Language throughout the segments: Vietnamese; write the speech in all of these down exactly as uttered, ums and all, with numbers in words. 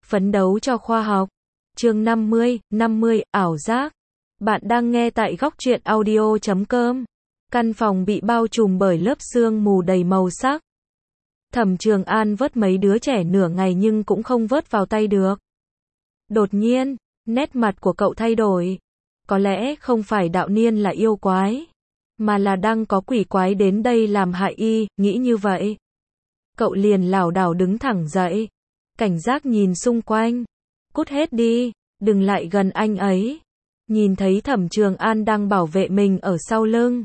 Phấn đấu cho khoa học. Chương năm mươi, năm mươi, ảo giác. Bạn đang nghe tại góc truyện audio chấm com. Căn phòng bị bao trùm bởi lớp sương mù đầy màu sắc. Thẩm Trường An vớt mấy đứa trẻ nửa ngày nhưng cũng không vớt vào tay được. Đột nhiên, nét mặt của cậu thay đổi. Có lẽ không phải Đạo Niên là yêu quái, mà là đang có quỷ quái đến đây làm hại y, nghĩ như vậy. Cậu liền lảo đảo đứng thẳng dậy, cảnh giác nhìn xung quanh. Cút hết đi, đừng lại gần anh ấy. Nhìn thấy Thẩm Trường An đang bảo vệ mình ở sau lưng,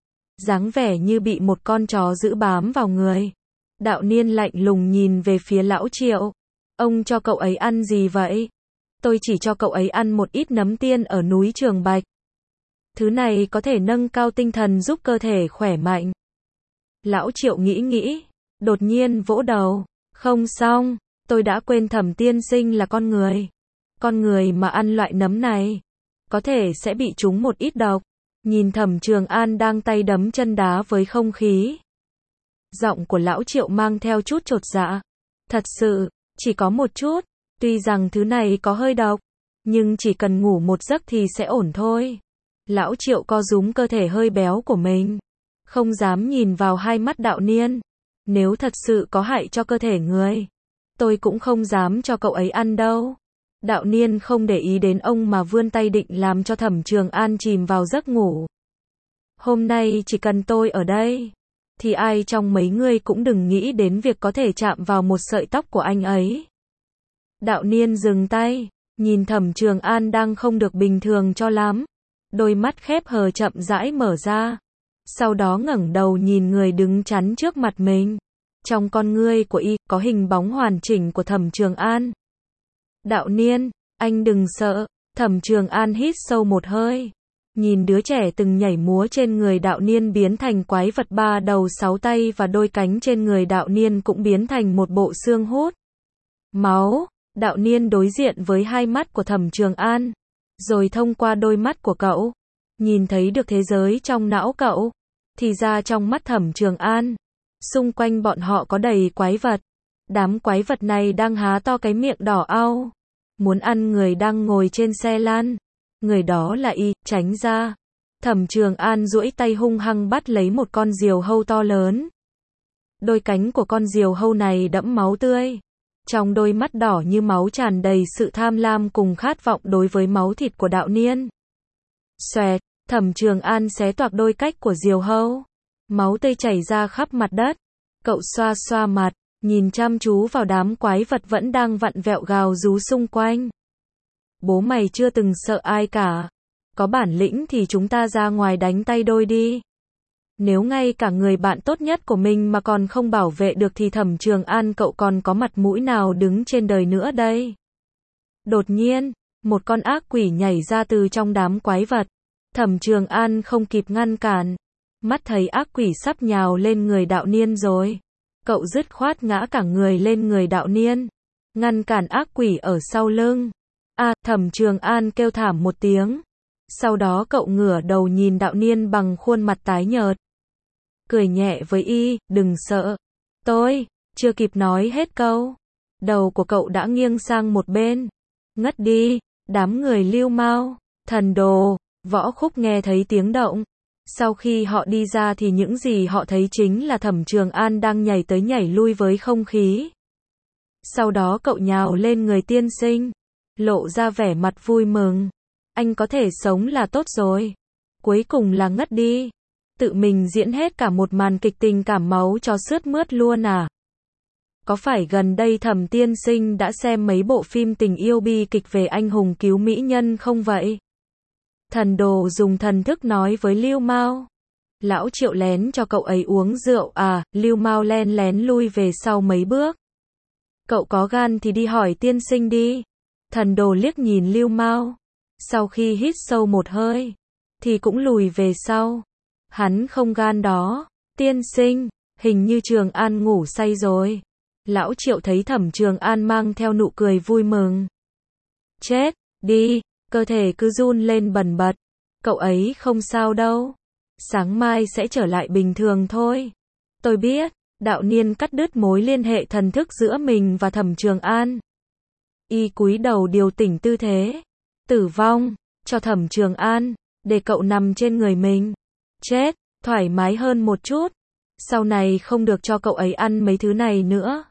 dáng vẻ như bị một con chó giữ bám vào người. Đạo Niên lạnh lùng nhìn về phía Lão Triệu. Ông cho cậu ấy ăn gì vậy? Tôi chỉ cho cậu ấy ăn một ít nấm tiên ở núi Trường Bạch. Thứ này có thể nâng cao tinh thần giúp cơ thể khỏe mạnh. Lão Triệu nghĩ nghĩ, đột nhiên vỗ đầu. Không xong, tôi đã quên Thẩm tiên sinh là con người. Con người mà ăn loại nấm này, có thể sẽ bị trúng một ít độc. Nhìn Thẩm Trường An đang tay đấm chân đá với không khí. Giọng của Lão Triệu mang theo chút chột dạ. Thật sự, chỉ có một chút. Tuy rằng thứ này có hơi độc, nhưng chỉ cần ngủ một giấc thì sẽ ổn thôi. Lão Triệu co rúm cơ thể hơi béo của mình, không dám nhìn vào hai mắt Đạo Niên. Nếu thật sự có hại cho cơ thể người, tôi cũng không dám cho cậu ấy ăn đâu. Đạo Niên không để ý đến ông mà vươn tay định làm cho Thẩm Trường An chìm vào giấc ngủ. Hôm nay chỉ cần tôi ở đây, thì ai trong mấy người cũng đừng nghĩ đến việc có thể chạm vào một sợi tóc của anh ấy. Đạo Niên dừng tay, nhìn Thẩm Trường An đang không được bình thường cho lắm. Đôi mắt khép hờ chậm rãi mở ra. Sau đó ngẩng đầu nhìn người đứng chắn trước mặt mình. Trong con ngươi của y, có hình bóng hoàn chỉnh của Thẩm Trường An. Đạo Niên, anh đừng sợ. Thẩm Trường An hít sâu một hơi. Nhìn đứa trẻ từng nhảy múa trên người Đạo Niên biến thành quái vật ba đầu sáu tay và đôi cánh trên người Đạo Niên cũng biến thành một bộ xương hút máu. Đạo Niên đối diện với hai mắt của Thẩm Trường An, rồi thông qua đôi mắt của cậu, nhìn thấy được thế giới trong não cậu. Thì ra trong mắt Thẩm Trường An, xung quanh bọn họ có đầy quái vật. Đám quái vật này đang há to cái miệng đỏ au, muốn ăn người đang ngồi trên xe lăn. Người đó là y, tránh ra. Thẩm Trường An duỗi tay hung hăng bắt lấy một con diều hâu to lớn. Đôi cánh của con diều hâu này đẫm máu tươi. Trong đôi mắt đỏ như máu tràn đầy sự tham lam cùng khát vọng đối với máu thịt của Đạo Niên. Xoẹt, Thẩm Trường An xé toạc đôi cách của diều hâu. Máu tươi chảy ra khắp mặt đất. Cậu xoa xoa mặt, nhìn chăm chú vào đám quái vật vẫn đang vặn vẹo gào rú xung quanh. Bố mày chưa từng sợ ai cả. Có bản lĩnh thì chúng ta ra ngoài đánh tay đôi đi. Nếu ngay cả người bạn tốt nhất của mình mà còn không bảo vệ được thì Thẩm Trường An cậu còn có mặt mũi nào đứng trên đời nữa đây. Đột nhiên, một con ác quỷ nhảy ra từ trong đám quái vật. Thẩm Trường An không kịp ngăn cản. Mắt thấy ác quỷ sắp nhào lên người Đạo Niên rồi. Cậu dứt khoát ngã cả người lên người Đạo Niên, ngăn cản ác quỷ ở sau lưng. À, Thẩm Trường An kêu thảm một tiếng. Sau đó cậu ngửa đầu nhìn Đạo Niên bằng khuôn mặt tái nhợt. Cười nhẹ với y, đừng sợ. Tôi, chưa kịp nói hết câu. Đầu của cậu đã nghiêng sang một bên. Ngất đi, đám người Lưu Mao, Thần Đồ, Võ Khúc nghe thấy tiếng động. Sau khi họ đi ra thì những gì họ thấy chính là Thẩm Trường An đang nhảy tới nhảy lui với không khí. Sau đó cậu nhào lên người tiên sinh, lộ ra vẻ mặt vui mừng. Anh có thể sống là tốt rồi. Cuối cùng là ngất đi. Tự mình diễn hết cả một màn kịch tình cảm máu cho sướt mướt luôn à? Có phải gần đây Thẩm tiên sinh đã xem mấy bộ phim tình yêu bi kịch về anh hùng cứu mỹ nhân không vậy? Thần Đồ dùng thần thức nói với Lưu Mao. Lão Triệu lén cho cậu ấy uống rượu à? Lưu Mao len lén lui về sau mấy bước. Cậu có gan thì đi hỏi tiên sinh đi. Thần Đồ liếc nhìn Lưu Mao. Sau khi hít sâu một hơi, thì cũng lùi về sau. Hắn không gan đó. Tiên sinh, hình như Trường An ngủ say rồi. Lão Triệu thấy Thẩm Trường An mang theo nụ cười vui mừng. Chết, đi, cơ thể cứ run lên bần bật. Cậu ấy không sao đâu. Sáng mai sẽ trở lại bình thường thôi. Tôi biết. Đạo Niên cắt đứt mối liên hệ thần thức giữa mình và Thẩm Trường An. Y cúi đầu điều chỉnh tư thế. Tử vong, cho Thẩm Trường An, để cậu nằm trên người mình. Chết, thoải mái hơn một chút. Sau này không được cho cậu ấy ăn mấy thứ này nữa.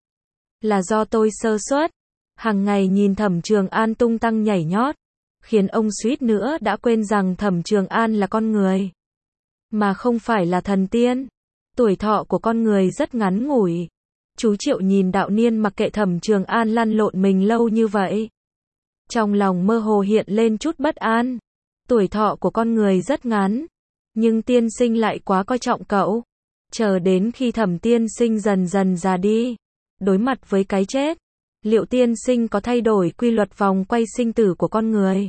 Là do tôi sơ suất. Hàng ngày nhìn Thẩm Trường An tung tăng nhảy nhót, khiến ông suýt nữa đã quên rằng Thẩm Trường An là con người, mà không phải là thần tiên. Tuổi thọ của con người rất ngắn ngủi. Chú Triệu nhìn Đạo Niên mặc kệ Thẩm Trường An lăn lộn mình lâu như vậy. Trong lòng mơ hồ hiện lên chút bất an. Tuổi thọ của con người rất ngắn, nhưng tiên sinh lại quá coi trọng cậu. Chờ đến khi Thẩm tiên sinh dần dần già đi, đối mặt với cái chết, liệu tiên sinh có thay đổi quy luật vòng quay sinh tử của con người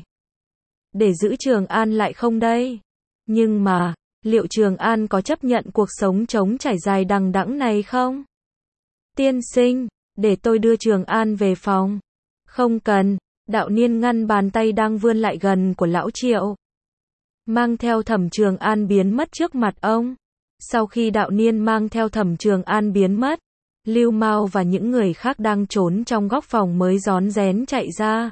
để giữ Trường An lại không đây? Nhưng mà, liệu Trường An có chấp nhận cuộc sống trống trải dài đằng đẵng này không? Tiên sinh, để tôi đưa Trường An về phòng. Không cần. Đạo Niên ngăn bàn tay đang vươn lại gần của lão Triệu, mang theo Thẩm Trường An biến mất trước mặt ông. Sau khi Đạo Niên mang theo Thẩm Trường An biến mất, Lưu Mao và những người khác đang trốn trong góc phòng mới rón rén chạy ra.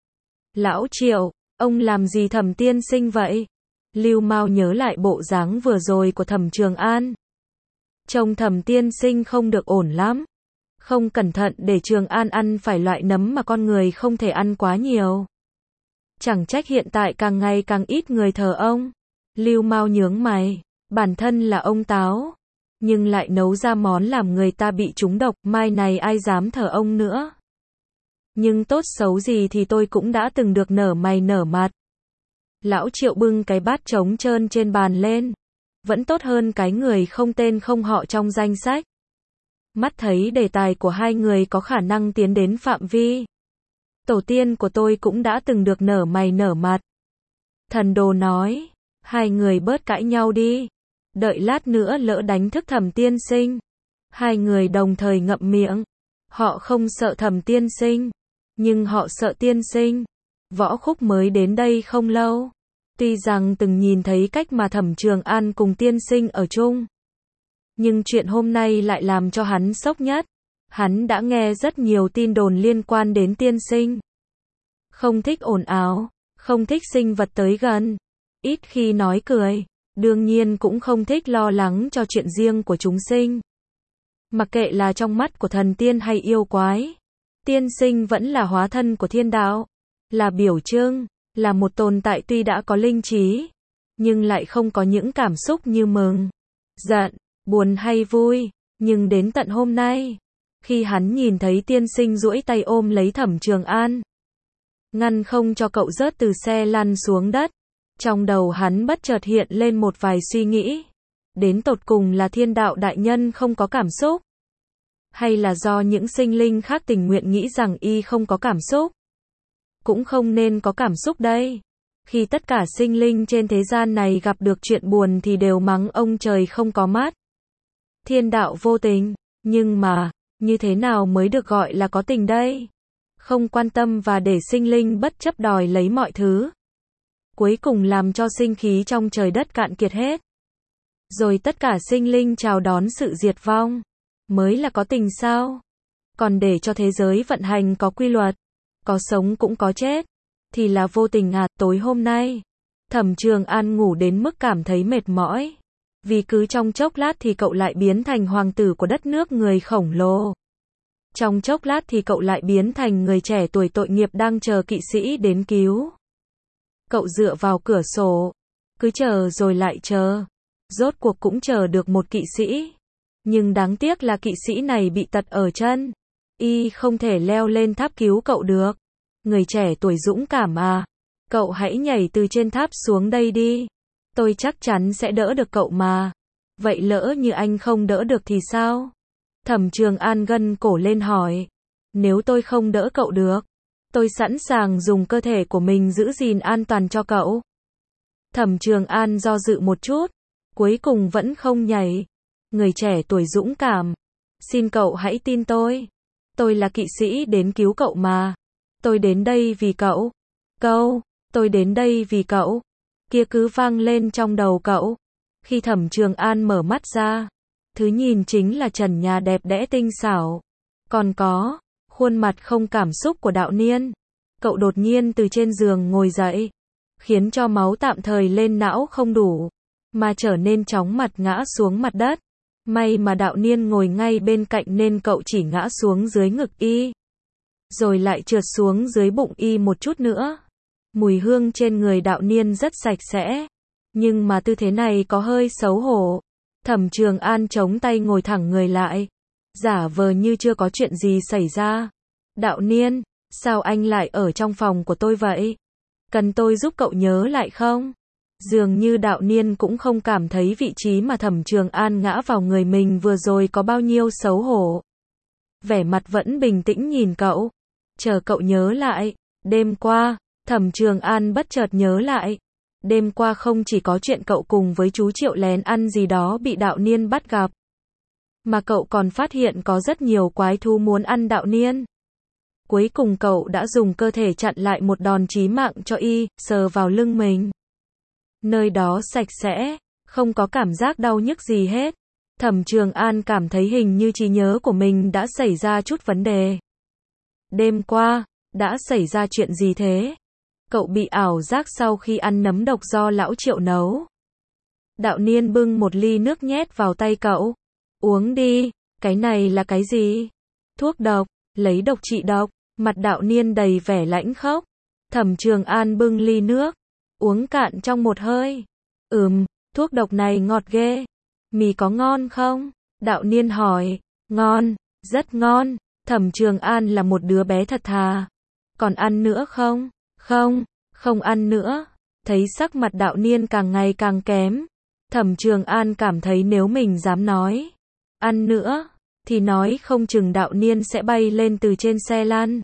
Lão Triệu, ông làm gì Thẩm tiên sinh vậy? Lưu Mao nhớ lại bộ dáng vừa rồi của Thẩm Trường An. Trông Thẩm tiên sinh không được ổn lắm. Không cẩn thận để Trường An ăn phải loại nấm mà con người không thể ăn quá nhiều. Chẳng trách hiện tại càng ngày càng ít người thờ ông. Lưu Mao nhướng mày, bản thân là ông táo, nhưng lại nấu ra món làm người ta bị trúng độc, mai này ai dám thờ ông nữa. Nhưng tốt xấu gì thì tôi cũng đã từng được nở mày nở mặt. Lão Triệu bưng cái bát trống trơn trên bàn lên. Vẫn tốt hơn cái người không tên không họ trong danh sách. Mắt thấy đề tài của hai người có khả năng tiến đến phạm vi. Tổ tiên của tôi cũng đã từng được nở mày nở mặt. Thần đồ nói, hai người bớt cãi nhau đi. Đợi lát nữa lỡ đánh thức Thẩm tiên sinh. Hai người đồng thời ngậm miệng. Họ không sợ Thẩm tiên sinh, nhưng họ sợ tiên sinh. Võ Khúc mới đến đây không lâu. Tuy rằng từng nhìn thấy cách mà Thẩm Trường An cùng tiên sinh ở chung, nhưng chuyện hôm nay lại làm cho hắn sốc nhất. Hắn đã nghe rất nhiều tin đồn liên quan đến tiên sinh. Không thích ồn ào, không thích sinh vật tới gần, ít khi nói cười, đương nhiên cũng không thích lo lắng cho chuyện riêng của chúng sinh. Mặc kệ là trong mắt của thần tiên hay yêu quái, tiên sinh vẫn là hóa thân của thiên đạo, là biểu trưng, là một tồn tại tuy đã có linh trí, nhưng lại không có những cảm xúc như mừng, giận, buồn hay vui. Nhưng đến tận hôm nay, khi hắn nhìn thấy tiên sinh duỗi tay ôm lấy Thẩm Trường An, ngăn không cho cậu rớt từ xe lăn xuống đất, trong đầu hắn bất chợt hiện lên một vài suy nghĩ. Đến tột cùng là thiên đạo đại nhân không có cảm xúc, hay là do những sinh linh khác tình nguyện nghĩ rằng y không có cảm xúc, cũng không nên có cảm xúc đây. Khi tất cả sinh linh trên thế gian này gặp được chuyện buồn thì đều mắng ông trời không có mắt, thiên đạo vô tình. Nhưng mà, như thế nào mới được gọi là có tình đây? Không quan tâm và để sinh linh bất chấp đòi lấy mọi thứ, cuối cùng làm cho sinh khí trong trời đất cạn kiệt hết, rồi tất cả sinh linh chào đón sự diệt vong, mới là có tình sao? Còn để cho thế giới vận hành có quy luật, có sống cũng có chết, thì là vô tình à? Tối hôm nay, Thẩm Trường An ngủ đến mức cảm thấy mệt mỏi, vì cứ trong chốc lát thì cậu lại biến thành hoàng tử của đất nước người khổng lồ. Trong chốc lát thì cậu lại biến thành người trẻ tuổi tội nghiệp đang chờ kỵ sĩ đến cứu. Cậu dựa vào cửa sổ, cứ chờ rồi lại chờ. Rốt cuộc cũng chờ được một kỵ sĩ. Nhưng đáng tiếc là kỵ sĩ này bị tật ở chân. Y không thể leo lên tháp cứu cậu được. Người trẻ tuổi dũng cảm à, cậu hãy nhảy từ trên tháp xuống đây đi. Tôi chắc chắn sẽ đỡ được cậu mà. Vậy lỡ như anh không đỡ được thì sao? Thẩm Trường An gân cổ lên hỏi. Nếu tôi không đỡ cậu được, tôi sẵn sàng dùng cơ thể của mình giữ gìn an toàn cho cậu. Thẩm Trường An do dự một chút, cuối cùng vẫn không nhảy. Người trẻ tuổi dũng cảm, xin cậu hãy tin tôi. Tôi là kỵ sĩ đến cứu cậu mà. Tôi đến đây vì cậu. Câu, tôi đến đây vì cậu, kia cứ vang lên trong đầu cậu. Khi Thẩm Trường An mở mắt ra, thứ nhìn chính là trần nhà đẹp đẽ tinh xảo. Còn có, Khuôn mặt không cảm xúc của Đạo Niên. Cậu đột nhiên từ trên giường ngồi dậy, khiến cho máu tạm thời lên não không đủ, mà trở nên chóng mặt ngã xuống mặt đất. May mà Đạo Niên ngồi ngay bên cạnh nên cậu chỉ ngã xuống dưới ngực y, rồi lại trượt xuống dưới bụng y một chút nữa. Mùi hương trên người Đạo Niên rất sạch sẽ, nhưng mà tư thế này có hơi xấu hổ. Thẩm Trường An chống tay ngồi thẳng người lại, giả vờ như chưa có chuyện gì xảy ra. Đạo Niên, sao anh lại ở trong phòng của tôi vậy? Cần tôi giúp cậu nhớ lại không? Dường như Đạo Niên cũng không cảm thấy vị trí mà Thẩm Trường An ngã vào người mình vừa rồi có bao nhiêu xấu hổ. Vẻ mặt vẫn bình tĩnh nhìn cậu. Chờ cậu nhớ lại. Đêm qua, Thẩm Trường An bất chợt nhớ lại. Đêm qua không chỉ có chuyện cậu cùng với chú Triệu lén ăn gì đó bị Đạo Niên bắt gặp, mà cậu còn phát hiện có rất nhiều quái thú muốn ăn Đạo Niên. Cuối cùng cậu đã dùng cơ thể chặn lại một đòn chí mạng cho y, sờ vào lưng mình. Nơi đó sạch sẽ, không có cảm giác đau nhức gì hết. Thẩm Trường An cảm thấy hình như trí nhớ của mình đã xảy ra chút vấn đề. Đêm qua, đã xảy ra chuyện gì thế? Cậu bị ảo giác sau khi ăn nấm độc do lão Triệu nấu. Đạo Niên bưng một ly nước nhét vào tay cậu. Uống đi, cái này là cái gì? Thuốc độc, lấy độc trị độc. Mặt Đạo Niên đầy vẻ lãnh khốc. Thẩm Trường An bưng ly nước, uống cạn trong một hơi. Ừm, thuốc độc này ngọt ghê. Mì có ngon không? Đạo Niên hỏi. Ngon, rất ngon. Thẩm Trường An là một đứa bé thật thà. Còn ăn nữa không? Không, không ăn nữa. Thấy sắc mặt Đạo Niên càng ngày càng kém, Thẩm Trường An cảm thấy nếu mình dám nói ăn nữa, thì nói không chừng Đạo Niên sẽ bay lên từ trên xe lăn,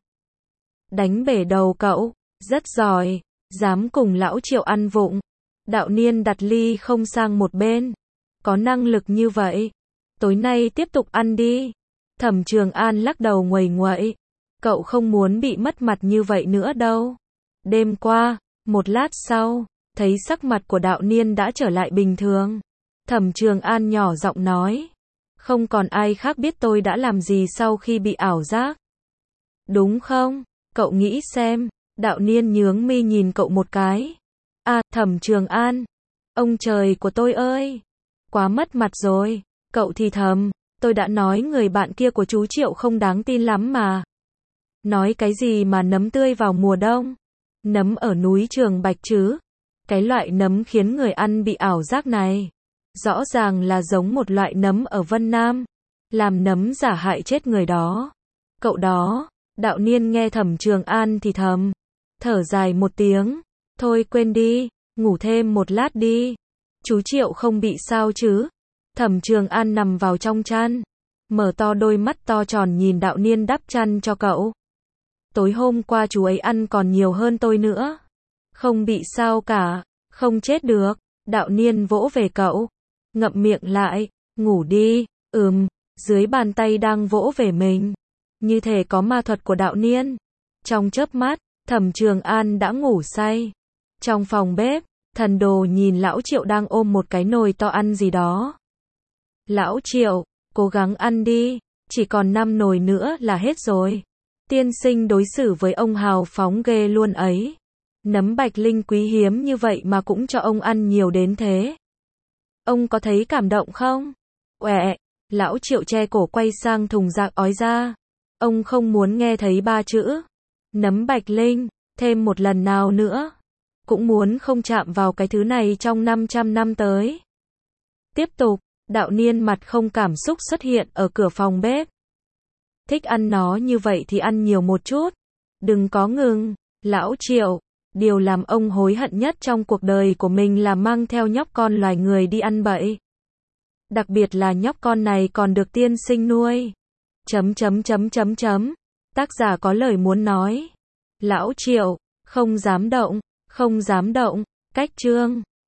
đánh bể đầu cậu. Rất giỏi, dám cùng lão Triệu ăn vụng. Đạo Niên đặt ly không sang một bên. Có năng lực như vậy, tối nay tiếp tục ăn đi. Thẩm Trường An lắc đầu nguầy nguậy. Cậu không muốn bị mất mặt như vậy nữa đâu. Đêm qua, một lát sau, thấy sắc mặt của Đạo Niên đã trở lại bình thường. Thẩm Trường An nhỏ giọng nói. Không còn ai khác biết tôi đã làm gì sau khi bị ảo giác. Đúng không? Cậu nghĩ xem. Đạo Niên nhướng mi nhìn cậu một cái. À, Thẩm Trường An. Ông trời của tôi ơi. Quá mất mặt rồi. Cậu thì thầm. Tôi đã nói người bạn kia của chú Triệu không đáng tin lắm mà. Nói cái gì mà nấm tươi vào mùa đông? Nấm ở núi Trường Bạch chứ? Cái loại nấm khiến người ăn bị ảo giác này, rõ ràng là giống một loại nấm ở Vân Nam. Làm nấm giả hại chết người đó. Cậu đó. Đạo Niên nghe Thẩm Trường An thì thầm. Thở dài một tiếng. Thôi quên đi. Ngủ thêm một lát đi. Chú Triệu không bị sao chứ? Thẩm Trường An nằm vào trong chăn, mở to đôi mắt to tròn nhìn Đạo Niên đắp chăn cho cậu. Tối hôm qua chú ấy ăn còn nhiều hơn tôi nữa. Không bị sao cả. Không chết được. Đạo Niên vỗ về cậu. Ngậm miệng lại. Ngủ đi. Ừm. Dưới bàn tay đang vỗ về mình. Như thể có ma thuật của Đạo Niên. Trong chớp mắt, Thẩm Trường An đã ngủ say. Trong phòng bếp, Thần Đồ nhìn lão Triệu đang ôm một cái nồi to ăn gì đó. Lão Triệu, cố gắng ăn đi. Chỉ còn năm nồi nữa là hết rồi. Tiên sinh đối xử với ông hào phóng ghê luôn ấy. Nấm bạch linh quý hiếm như vậy mà cũng cho ông ăn nhiều đến thế. Ông có thấy cảm động không? Uẹ, lão Triệu che cổ quay sang thùng rác ói ra. Ông không muốn nghe thấy ba chữ nấm bạch linh thêm một lần nào nữa. Cũng muốn không chạm vào cái thứ này trong năm trăm năm tới. Tiếp tục, Đạo Niên mặt không cảm xúc xuất hiện ở cửa phòng bếp. Thích ăn nó như vậy thì ăn nhiều một chút. Đừng có ngừng. Lão Triệu, điều làm ông hối hận nhất trong cuộc đời của mình là mang theo nhóc con loài người đi ăn bậy. Đặc biệt là nhóc con này còn được tiên sinh nuôi. Chấm chấm chấm chấm chấm. Tác giả có lời muốn nói. Lão Triệu, không dám động, không dám động. Cách chương.